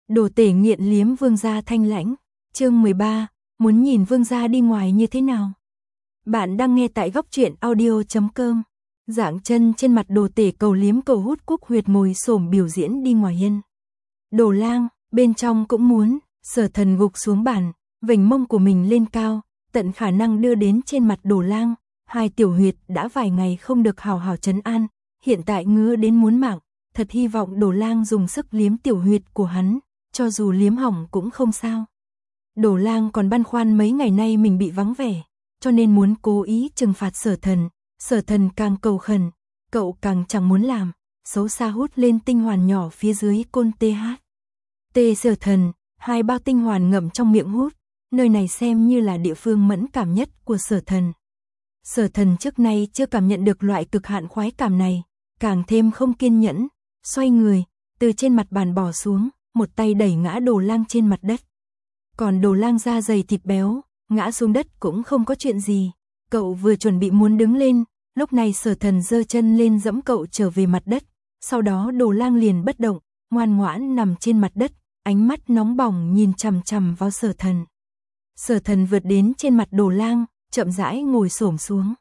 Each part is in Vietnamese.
Đồ tể nghiện liếm vương gia thanh lãnh, chương 13, muốn nhìn vương gia đi ngoài như thế nào? Bạn đang nghe tại góc truyện audio.com. Dạng chân trên mặt đồ tể cầu liếm cầu hút cúc huyệt ngồi xổm biểu diễn đi ngoài hiên. Đồ lang, bên trong cũng muốn, Sở Thần gục xuống bàn, vểnh mông của mình lên cao, tận khả năng đưa đến trên mặt đồ lang. Hai tiểu huyệt đã vài ngày không được hào hào trấn an, hiện tại ngứa đến muốn mạng, thật hy vọng đồ lang dùng sức liếm tiểu huyệt của hắn, cho dù liếm hỏng cũng không sao. Đồ lang còn băn khoăn mấy ngày nay mình bị vắng vẻ, cho nên muốn cố ý trừng phạt Sở Thần. Sở Thần càng cầu khẩn, cậu càng chẳng muốn làm, xấu xa hút lên tinh hoàn nhỏ phía dưới côn TH. Sở Thần, hai bao tinh hoàn ngậm trong miệng hút, nơi này xem như là địa phương mẫn cảm nhất của Sở Thần. Sở Thần trước nay chưa cảm nhận được loại cực hạn khoái cảm này, càng thêm không kiên nhẫn, xoay người, từ trên mặt bàn bỏ xuống, một tay đẩy ngã đồ lang trên mặt đất. Còn đồ lang da dày thịt béo, ngã xuống đất cũng không có chuyện gì, cậu vừa chuẩn bị muốn đứng lên, lúc này Sở Thần giơ chân lên giẫm cậu trở về mặt đất, sau đó đồ lang liền bất động, ngoan ngoãn nằm trên mặt đất, ánh mắt nóng bỏng nhìn chằm chằm vào Sở Thần. Sở Thần vượt đến trên mặt đồ lang, chậm rãi ngồi xổm xuống.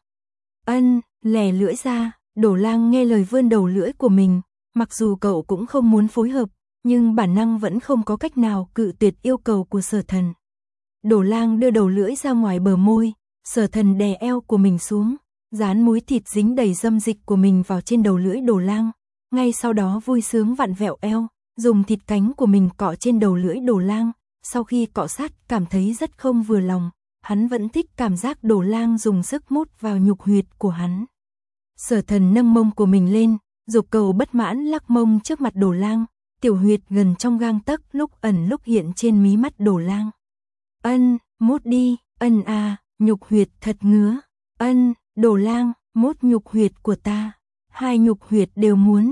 Lè lưỡi ra, đồ lang nghe lời vươn đầu lưỡi của mình, mặc dù cậu cũng không muốn phối hợp, nhưng bản năng vẫn không có cách nào cự tuyệt yêu cầu của Sở Thần. Đồ lang đưa đầu lưỡi ra ngoài bờ môi, Sở Thần đè eo của mình xuống, dán múi thịt dính đầy dâm dịch của mình vào trên đầu lưỡi đồ lang, ngay sau đó vui sướng vặn vẹo eo, dùng thịt cánh của mình cọ trên đầu lưỡi đồ lang, sau khi cọ sát cảm thấy rất không vừa lòng. Hắn vẫn thích cảm giác đồ lang dùng sức mút vào nhục huyệt của hắn. Sở Thần nâng mông của mình lên, dục cầu bất mãn lắc mông trước mặt đồ lang, tiểu huyệt gần trong gang tấc lúc ẩn lúc hiện trên mí mắt đồ lang. Mút đi, nhục huyệt thật ngứa. Đồ lang, mút nhục huyệt của ta. Hai nhục huyệt đều muốn.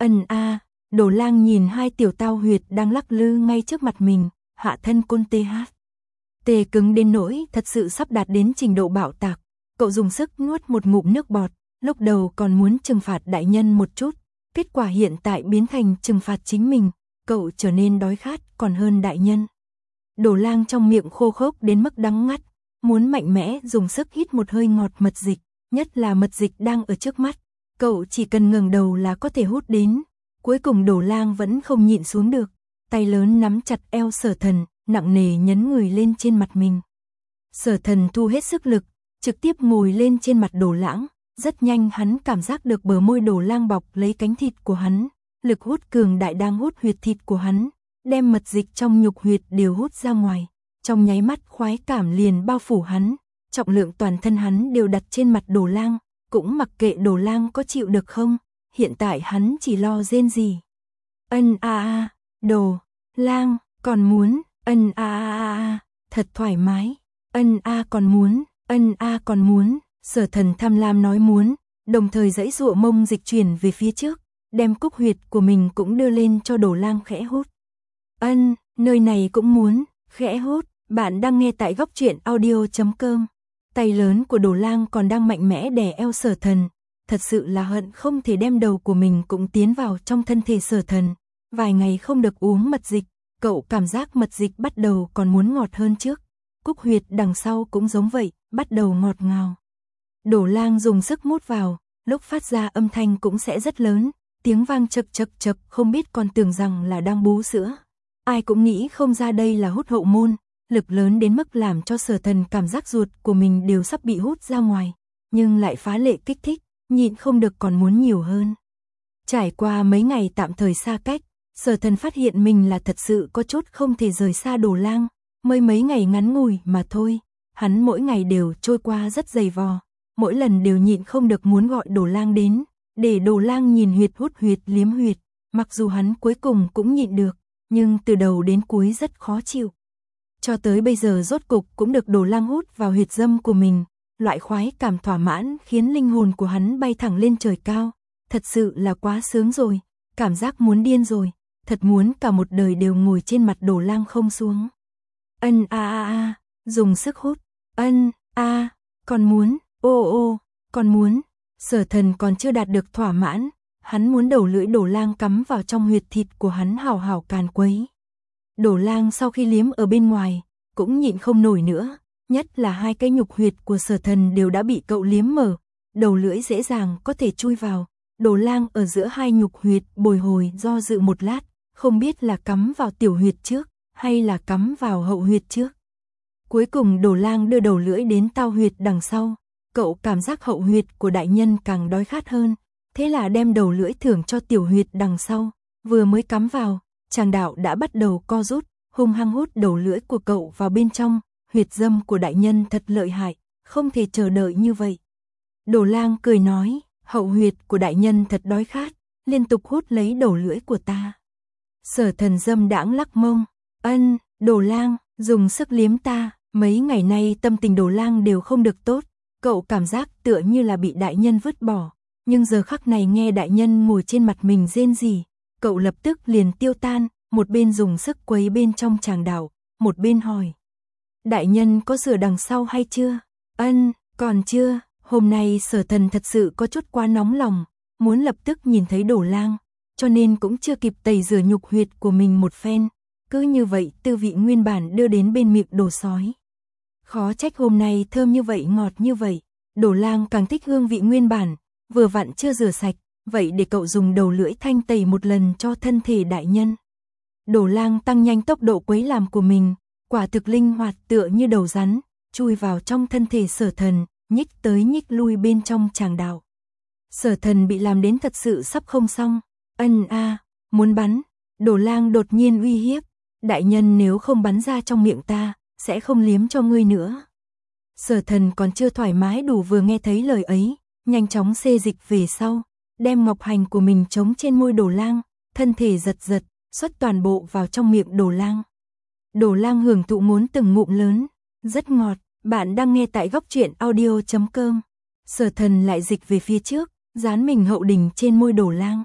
Đồ lang nhìn hai tiểu tao huyệt đang lắc lư ngay trước mặt mình, hạ thân côn TH. Tê cứng đến nỗi thật sự sắp đạt đến trình độ bạo tạc, cậu dùng sức nuốt một ngụm nước bọt, lúc đầu còn muốn trừng phạt đại nhân một chút, kết quả hiện tại biến thành trừng phạt chính mình, cậu trở nên đói khát còn hơn đại nhân. Đồ lang trong miệng khô khốc đến mức đắng ngắt, muốn mạnh mẽ dùng sức hít một hơi ngọt mật dịch, nhất là mật dịch đang ở trước mắt, cậu chỉ cần ngẩng đầu là có thể hút đến, cuối cùng đồ lang vẫn không nhịn xuống được, tay lớn nắm chặt eo Sở Thần, nặng nề nhấn người lên trên mặt mình. Sở Thần thu hết sức lực, trực tiếp ngồi lên trên mặt đồ lãng, rất nhanh hắn cảm giác được bờ môi đồ lang bọc lấy cánh thịt của hắn, lực hút cường đại đang hút huyệt thịt của hắn, đem mật dịch trong nhục huyệt đều hút ra ngoài, trong nháy mắt khoái cảm liền bao phủ hắn, trọng lượng toàn thân hắn đều đặt trên mặt đồ lang, cũng mặc kệ đồ lang có chịu được không, hiện tại hắn chỉ lo rên rỉ. Đồ lang, còn muốn, thật thoải mái, còn muốn, Sở Thần tham lam nói muốn, đồng thời giãy giụa mông dịch chuyển về phía trước, đem cúc huyệt của mình cũng đưa lên cho đồ lang khẽ hút. Nơi này cũng muốn, khẽ hút, bạn đang nghe tại góc truyện audio.com. Tay lớn của đồ lang còn đang mạnh mẽ đè eo Sở Thần, thật sự là hận không thể đem đầu của mình cũng tiến vào trong thân thể Sở Thần. Vài ngày không được uống mật dịch, cậu cảm giác mật dịch bắt đầu còn muốn ngọt hơn trước, cúc huyệt đằng sau cũng giống vậy, bắt đầu ngọt ngào. Đồ lang dùng sức mút vào, lúc phát ra âm thanh cũng sẽ rất lớn, tiếng vang chập chập chập, không biết còn tưởng rằng là đang bú sữa. Ai cũng nghĩ không ra đây là hút hậu môn, lực lớn đến mức làm cho Sở Thần cảm giác ruột của mình đều sắp bị hút ra ngoài, nhưng lại phá lệ kích thích, nhịn không được còn muốn nhiều hơn. Trải qua mấy ngày tạm thời xa cách, Sở Thần phát hiện mình là thật sự có chút không thể rời xa đồ lang, mới mấy ngày ngắn ngủi mà thôi, hắn mỗi ngày đều trôi qua rất dày vò, mỗi lần đều nhịn không được muốn gọi đồ lang đến, để đồ lang nhìn huyệt hút huyệt liếm huyệt, mặc dù hắn cuối cùng cũng nhịn được, nhưng từ đầu đến cuối rất khó chịu. Cho tới bây giờ rốt cục cũng được đồ lang hút vào huyệt dâm của mình, loại khoái cảm thỏa mãn khiến linh hồn của hắn bay thẳng lên trời cao, thật sự là quá sướng rồi, cảm giác muốn điên rồi. Thật muốn cả một đời đều ngồi trên mặt đồ lang không xuống. Dùng sức hút. Còn muốn, còn muốn. Sở Thần còn chưa đạt được thỏa mãn, hắn muốn đầu lưỡi đồ lang cắm vào trong huyệt thịt của hắn hào hào càn quấy. Đổ Lang sau khi liếm ở bên ngoài, cũng nhịn không nổi nữa, nhất là hai cái nhục huyệt của Sở Thần đều đã bị cậu liếm mở, đầu lưỡi dễ dàng có thể chui vào. Đổ Lang ở giữa hai nhục huyệt bồi hồi do dự một lát, không biết là cắm vào tiểu huyệt trước, hay là cắm vào hậu huyệt trước. Cuối cùng Đổ Lang đưa đầu lưỡi đến tao huyệt đằng sau, cậu cảm giác hậu huyệt của đại nhân càng đói khát hơn, thế là đem đầu lưỡi thưởng cho tiểu huyệt đằng sau, vừa mới cắm vào, tràng đạo đã bắt đầu co rút, hung hăng hút đầu lưỡi của cậu vào bên trong, huyệt dâm của đại nhân thật lợi hại, không thể chờ đợi như vậy. Đổ Lang cười nói, hậu huyệt của đại nhân thật đói khát, liên tục hút lấy đầu lưỡi của ta. Sở Thần dâm đãng lắc mông, Đổ Lang, dùng sức liếm ta, mấy ngày nay tâm tình Đổ Lang đều không được tốt, cậu cảm giác tựa như là bị đại nhân vứt bỏ, nhưng giờ khắc này nghe đại nhân ngồi trên mặt mình rên rỉ, cậu lập tức liền tiêu tan, một bên dùng sức quấy bên trong tràng đạo, một bên hỏi. Đại nhân có rửa đằng sau hay chưa? Còn chưa, hôm nay Sở Thần thật sự có chút quá nóng lòng, muốn lập tức nhìn thấy Đổ Lang, cho nên cũng chưa kịp tẩy rửa nhục huyệt của mình một phen, cứ như vậy tư vị nguyên bản đưa đến bên miệng Đồ Sói. Khó trách hôm nay thơm như vậy ngọt như vậy, Đổ Lang càng thích hương vị nguyên bản, vừa vặn chưa rửa sạch, vậy để cậu dùng đầu lưỡi thanh tẩy một lần cho thân thể đại nhân. Đổ Lang tăng nhanh tốc độ quấy làm của mình, quả thực linh hoạt tựa như đầu rắn, chui vào trong thân thể Sở Thần, nhích tới nhích lui bên trong tràng đạo. Sở Thần bị làm đến thật sự sắp không xong, muốn bắn. Đổ Lang đột nhiên uy hiếp, đại nhân nếu không bắn ra trong miệng ta, sẽ không liếm cho ngươi nữa. Sở Thần còn chưa thoải mái đủ vừa nghe thấy lời ấy, nhanh chóng xê dịch về sau, đem ngọc hành của mình chống trên môi Đổ Lang, thân thể giật giật, xuất toàn bộ vào trong miệng Đổ Lang. Đổ Lang hưởng thụ ngốn từng ngụm lớn, rất ngọt. Bạn đang nghe tại góc truyện audio.com. Sở Thần lại dịch về phía trước, dán mình hậu đình trên môi Đổ Lang.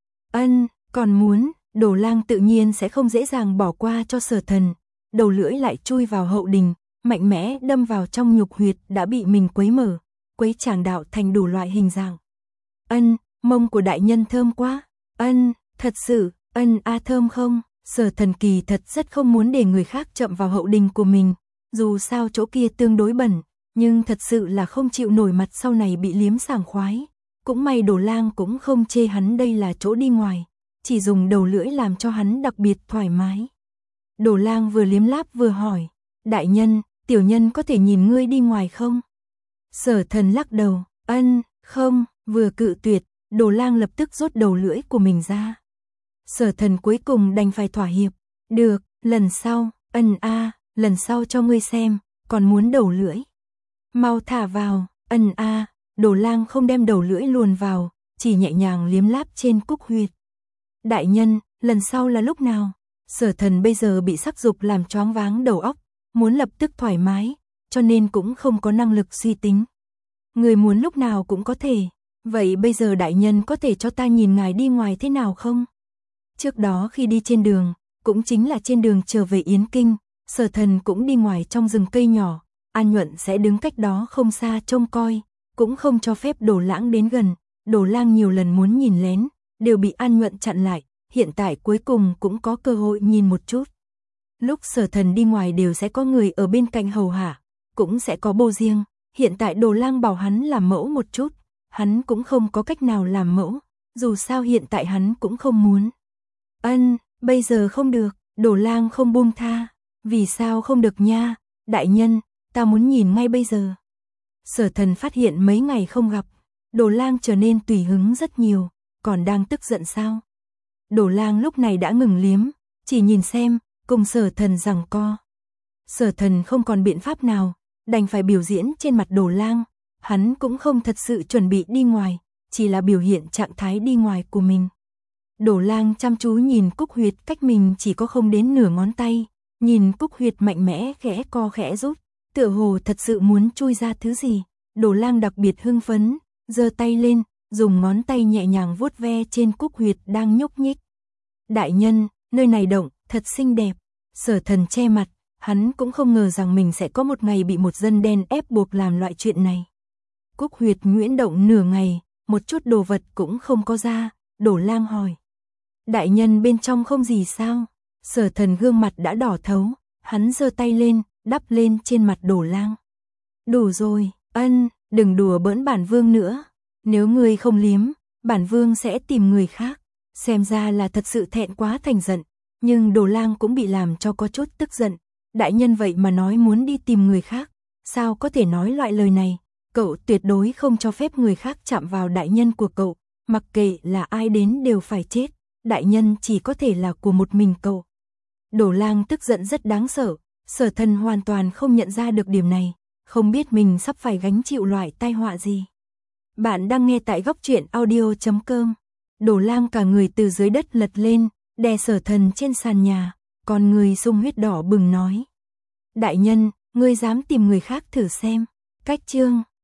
Còn muốn, Đổ Lang tự nhiên sẽ không dễ dàng bỏ qua cho Sở Thần, đầu lưỡi lại chui vào hậu đình, mạnh mẽ đâm vào trong nhục huyệt đã bị mình quấy mở, quấy tràng đạo thành đủ loại hình dạng. Mông của đại nhân thơm quá. Thật sự, thơm không? Sở Thần kỳ thật rất không muốn để người khác chậm vào hậu đình của mình, dù sao chỗ kia tương đối bẩn, nhưng thật sự là không chịu nổi mặt sau này bị liếm sảng khoái. Cũng may Đổ Lang cũng không chê hắn đây là chỗ đi ngoài, chỉ dùng đầu lưỡi làm cho hắn đặc biệt thoải mái. Đổ Lang vừa liếm láp vừa hỏi, đại nhân, tiểu nhân có thể nhìn ngươi đi ngoài không? Sở Thần lắc đầu, không, vừa cự tuyệt, Đổ Lang lập tức rút đầu lưỡi của mình ra. Sở Thần cuối cùng đành phải thỏa hiệp, được, lần sau, lần sau cho ngươi xem, còn muốn đầu lưỡi. Mau thả vào, Đổ Lang không đem đầu lưỡi luồn vào, chỉ nhẹ nhàng liếm láp trên cúc huyệt. Đại nhân, lần sau là lúc nào? Sở Thần bây giờ bị sắc dục làm choáng váng đầu óc, muốn lập tức thoải mái, cho nên cũng không có năng lực suy tính. Người muốn lúc nào cũng có thể, vậy bây giờ đại nhân có thể cho ta nhìn ngài đi ngoài thế nào không? Trước đó khi đi trên đường, cũng chính là trên đường trở về Yến Kinh, Sở Thần cũng đi ngoài trong rừng cây nhỏ, An Nhuận sẽ đứng cách đó không xa trông coi, cũng không cho phép Đổ Lãng đến gần. Đổ Lang nhiều lần muốn nhìn lén, đều bị An Nhuận chặn lại, hiện tại cuối cùng cũng có cơ hội nhìn một chút. Lúc Sở Thần đi ngoài đều sẽ có người ở bên cạnh hầu hạ, cũng sẽ có bô riêng, hiện tại Đổ Lang bảo hắn làm mẫu một chút, hắn cũng không có cách nào làm mẫu, dù sao hiện tại hắn cũng không muốn. Bây giờ không được, Đổ Lang không buông tha. Vì sao không được nha, đại nhân, ta muốn nhìn ngay bây giờ. Sở Thần phát hiện mấy ngày không gặp, Đổ Lang trở nên tùy hứng rất nhiều, còn đang tức giận sao? Đổ Lang lúc này đã ngừng liếm, chỉ nhìn xem, cùng Sở Thần giằng co. Sở Thần không còn biện pháp nào, đành phải biểu diễn trên mặt Đổ Lang, hắn cũng không thật sự chuẩn bị đi ngoài, chỉ là biểu hiện trạng thái đi ngoài của mình. Đổ Lang chăm chú nhìn cúc huyệt cách mình chỉ có không đến nửa ngón tay, nhìn cúc huyệt mạnh mẽ khẽ co khẽ rút, tựa hồ thật sự muốn chui ra thứ gì. Đổ Lang đặc biệt hưng phấn, giơ tay lên, dùng ngón tay nhẹ nhàng vuốt ve trên cúc huyệt đang nhúc nhích. Đại nhân, nơi này động, thật xinh đẹp. Sở Thần che mặt, hắn cũng không ngờ rằng mình sẽ có một ngày bị một dân đen ép buộc làm loại chuyện này. Cúc huyệt nhuyễn động nửa ngày, một chút đồ vật cũng không có ra, Đổ Lang hỏi. Đại nhân bên trong không gì sao? Sở Thần gương mặt đã đỏ thấu, hắn giơ tay lên, đắp lên trên mặt Đồ Lang. Đủ rồi, đừng đùa bỡn bản vương nữa. Nếu ngươi không liếm, bản vương sẽ tìm người khác. Xem ra là thật sự thẹn quá thành giận, nhưng Đồ Lang cũng bị làm cho có chút tức giận. Đại nhân vậy mà nói muốn đi tìm người khác, sao có thể nói loại lời này? Cậu tuyệt đối không cho phép người khác chạm vào đại nhân của cậu, mặc kệ là ai đến đều phải chết, đại nhân chỉ có thể là của một mình cậu. Đồ Lang tức giận rất đáng sợ, Sở Thần hoàn toàn không nhận ra được điểm này, không biết mình sắp phải gánh chịu loại tai họa gì. Bạn đang nghe tại góc truyện audio.com. Đồ Lang cả người từ dưới đất lật lên, đè Sở Thần trên sàn nhà, con người sung huyết đỏ bừng nói. Đại nhân, ngươi dám tìm người khác thử xem. Cách chương